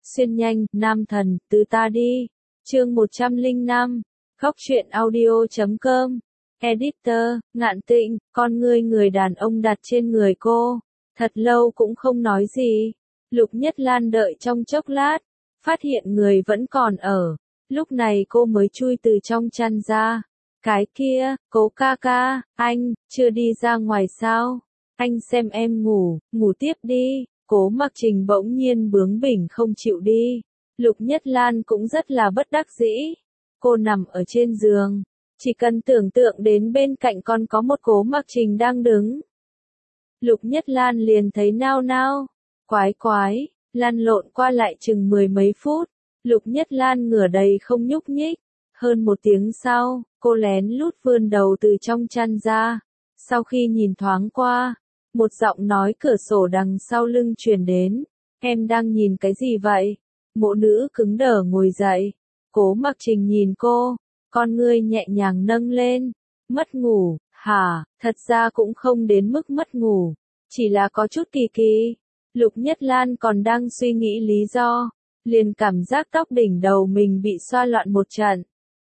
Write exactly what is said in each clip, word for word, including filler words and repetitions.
Xuyên nhanh, nam thần, từ ta đi. Chương một trăm lẻ năm. Góc truyện audio chấm com. Editor, Ngạn Tịnh, con ngươi người đàn ông đặt trên người cô. Thật lâu cũng không nói gì. Lục Nhất Lan đợi trong chốc lát, phát hiện người vẫn còn ở. Lúc này cô mới chui từ trong chăn ra. Cái kia, Cố ca ca, anh, chưa đi ra ngoài sao? Anh xem em ngủ, ngủ tiếp đi. Cố Mặc Trình bỗng nhiên bướng bỉnh không chịu đi. Lục Nhất Lan cũng rất là bất đắc dĩ. Cô nằm ở trên giường, chỉ cần tưởng tượng đến bên cạnh còn có một Cố Mặc Trình đang đứng. Lục Nhất Lan liền thấy nao nao, quái quái, lăn lộn qua lại chừng mười mấy phút. Lục Nhất Lan ngửa đầy không nhúc nhích. Hơn một tiếng sau, cô lén lút vươn đầu từ trong chăn ra. Sau khi nhìn thoáng qua, một giọng nói cửa sổ đằng sau lưng truyền đến. Em đang nhìn cái gì vậy? Mộ nữ cứng đờ ngồi dậy. Cố Mặc Trình nhìn cô, con ngươi nhẹ nhàng nâng lên. Mất ngủ, hả? Thật ra cũng không đến mức mất ngủ, chỉ là có chút kỳ kỳ. Lục Nhất Lan còn đang suy nghĩ lý do, liền cảm giác tóc đỉnh đầu mình bị xoa loạn một trận.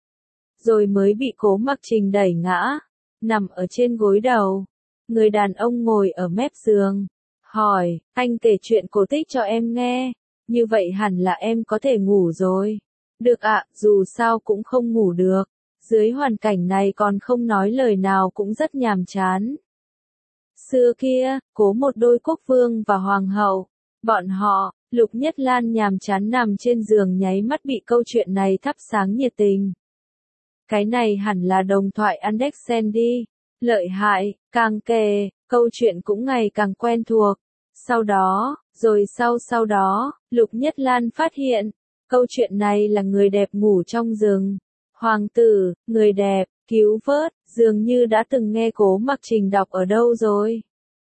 Rồi mới bị Cố Mặc Trình đẩy ngã, nằm ở trên gối đầu. Người đàn ông ngồi ở mép giường, hỏi, anh kể chuyện cổ tích cho em nghe, như vậy hẳn là em có thể ngủ rồi. Được ạ, dù sao cũng không ngủ được, dưới hoàn cảnh này còn không nói lời nào cũng rất nhàm chán. Xưa kia, có một đôi quốc vương và hoàng hậu, bọn họ, Lục Nhất Lan nhàm chán nằm trên giường nháy mắt bị câu chuyện này thắp sáng nhiệt tình. Cái này hẳn là đồng thoại Andersen đi. Lợi hại, càng kể, câu chuyện cũng ngày càng quen thuộc. Sau đó, rồi sau sau đó, Lục Nhất Lan phát hiện, câu chuyện này là người đẹp ngủ trong rừng. Hoàng tử, người đẹp, cứu vớt, dường như đã từng nghe Cố Mặc Trình đọc ở đâu rồi.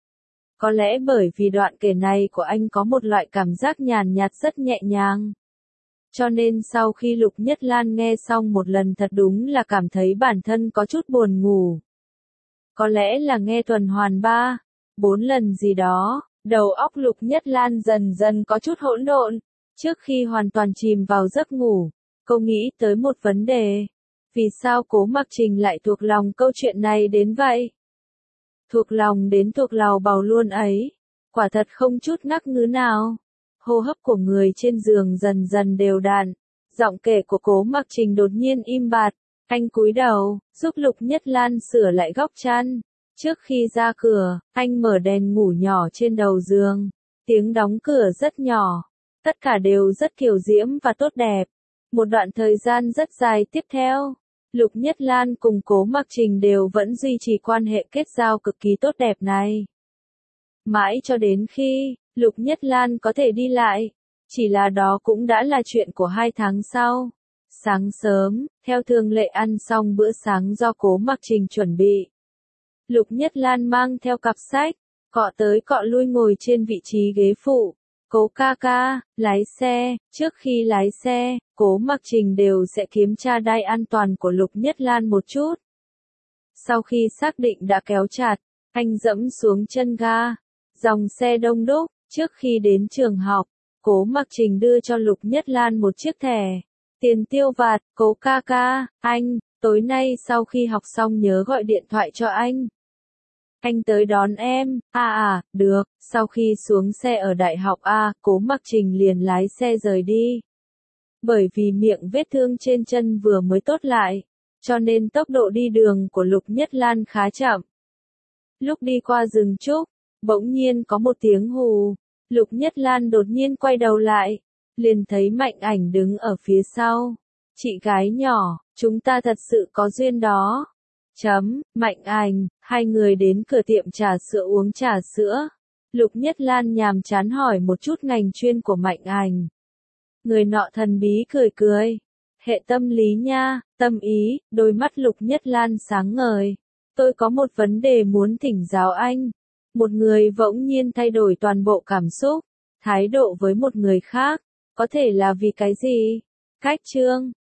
Có lẽ bởi vì đoạn kể này của anh có một loại cảm giác nhàn nhạt rất nhẹ nhàng. Cho nên sau khi Lục Nhất Lan nghe xong một lần thật đúng là cảm thấy bản thân có chút buồn ngủ. Có lẽ là nghe tuần hoàn ba, bốn lần gì đó, đầu óc Lục Nhất Lan dần dần có chút hỗn độn. Trước khi hoàn toàn chìm vào giấc ngủ, cô nghĩ tới một vấn đề. Vì sao Cố Mặc Trình lại thuộc lòng câu chuyện này đến vậy? Thuộc lòng đến thuộc lào bào luôn ấy. Quả thật không chút ngắc ngứ nào. Hô hấp của người trên giường dần dần đều đặn. Giọng kể của Cố Mặc Trình đột nhiên im bặt. Anh cúi đầu, giúp Lục Nhất Lan sửa lại góc chăn. Trước khi ra cửa, anh mở đèn ngủ nhỏ trên đầu giường. Tiếng đóng cửa rất nhỏ. Tất cả đều rất kiều diễm và tốt đẹp. Một đoạn thời gian rất dài tiếp theo, Lục Nhất Lan cùng Cố Mặc Trình đều vẫn duy trì quan hệ kết giao cực kỳ tốt đẹp này. Mãi cho đến khi, Lục Nhất Lan có thể đi lại. Chỉ là đó cũng đã là chuyện của hai tháng sau. Sáng sớm, theo thường lệ ăn xong bữa sáng do Cố Mặc Trình chuẩn bị. Lục Nhất Lan mang theo cặp sách, cọ tới cọ lui ngồi trên vị trí ghế phụ. Cố ca ca, lái xe, trước khi lái xe, Cố Mặc Trình đều sẽ kiểm tra đai an toàn của Lục Nhất Lan một chút. Sau khi xác định đã kéo chặt, anh dẫm xuống chân ga. Dòng xe đông đúc, trước khi đến trường học, Cố Mặc Trình đưa cho Lục Nhất Lan một chiếc thẻ. Tiền tiêu vặt, Cố ca ca, anh, tối nay sau khi học xong nhớ gọi điện thoại cho anh. Anh tới đón em, à à, được, sau khi xuống xe ở đại học A, Cố Mặc Trình liền lái xe rời đi. Bởi vì miệng vết thương trên chân vừa mới tốt lại, cho nên tốc độ đi đường của Lục Nhất Lan khá chậm. Lúc đi qua rừng trúc, bỗng nhiên có một tiếng hù, Lục Nhất Lan đột nhiên quay đầu lại, liền thấy Mạnh Ảnh đứng ở phía sau. Chị gái nhỏ, chúng ta thật sự có duyên đó. Chấm, Mạnh Ảnh, hai người đến cửa tiệm trà sữa uống trà sữa. Lục Nhất Lan nhàm chán hỏi một chút ngành chuyên của Mạnh Ảnh. Người nọ thần bí cười cười. Hệ tâm lý nha, tâm ý, đôi mắt Lục Nhất Lan sáng ngời. Tôi có một vấn đề muốn thỉnh giáo anh. Một người bỗng nhiên thay đổi toàn bộ cảm xúc, thái độ với một người khác. Có thể là vì cái gì? Cách chương.